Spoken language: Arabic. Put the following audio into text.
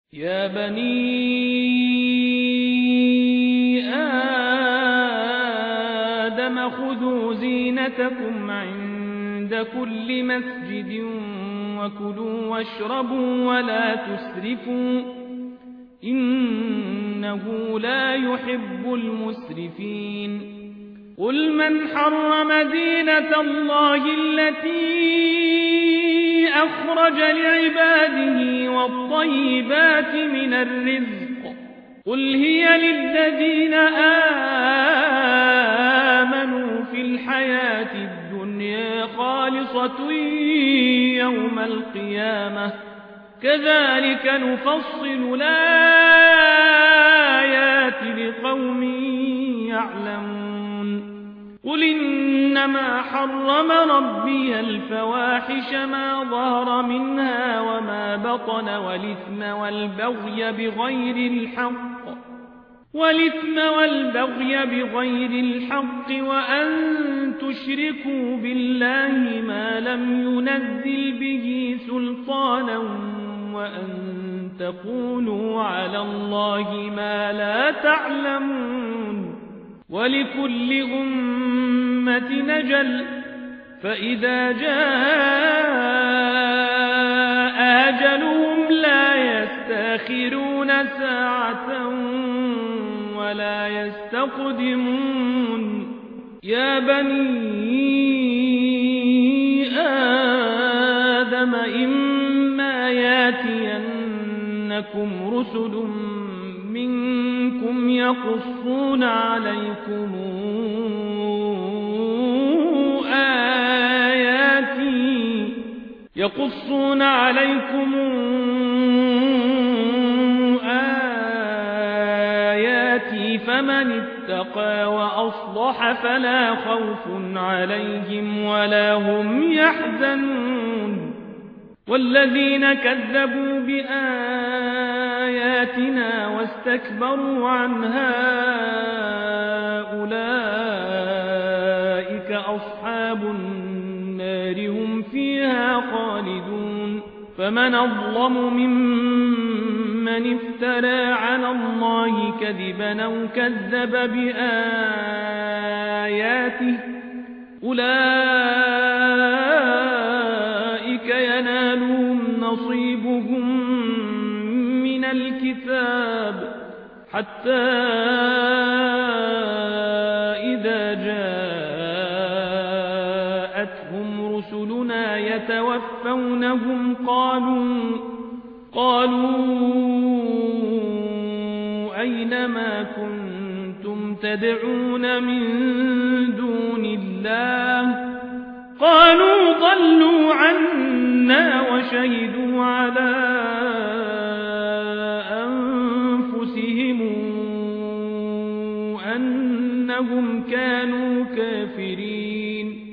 يا بني آدم خذوا زينتكم عند كل مسجد وكلوا واشربوا ولا تسرفوا إنه لا يحب المسرفين قل من حرم زينة الله التي أخرج لعباده والطيبات من الرزق قل هي للذين آمنوا في الحياة الدنيا خالصة يوم القيامة كذلك نفصل الآيات لقوم يعلمون قل إنما حرم ربي الفواحش ما ظهر منها وما بطن والإثم بغير الحق وأن تشركوا بالله ما لم ينزل به سلطانا وأن تقولوا على الله ما لا تعلمون ولكل أمة نجل فإذا جاء أجلهم لا يستأخرون ساعة ولا يستقدمون يا بني آدم إما ياتينكم رسل منكم يقصون عليكم آياتي فمن اتقى وأصلح فلا خوف عليهم ولا هم يحزنون والذين كذبوا بآياتنا واستكبروا عنها أولئك أصحاب النار هم فيها خالدون فمن أظلم ممن افترى على الله كذبا أو كذب بآياته أولئك ينالهم نصيبهم من الكتاب حتى إذا جاءتهم رسلنا يتوفونهم قالوا أين ما كنتم تدعون من دون الله قالوا ضلوا عنا وشهدوا على أنفسهم أنهم كانوا كافرين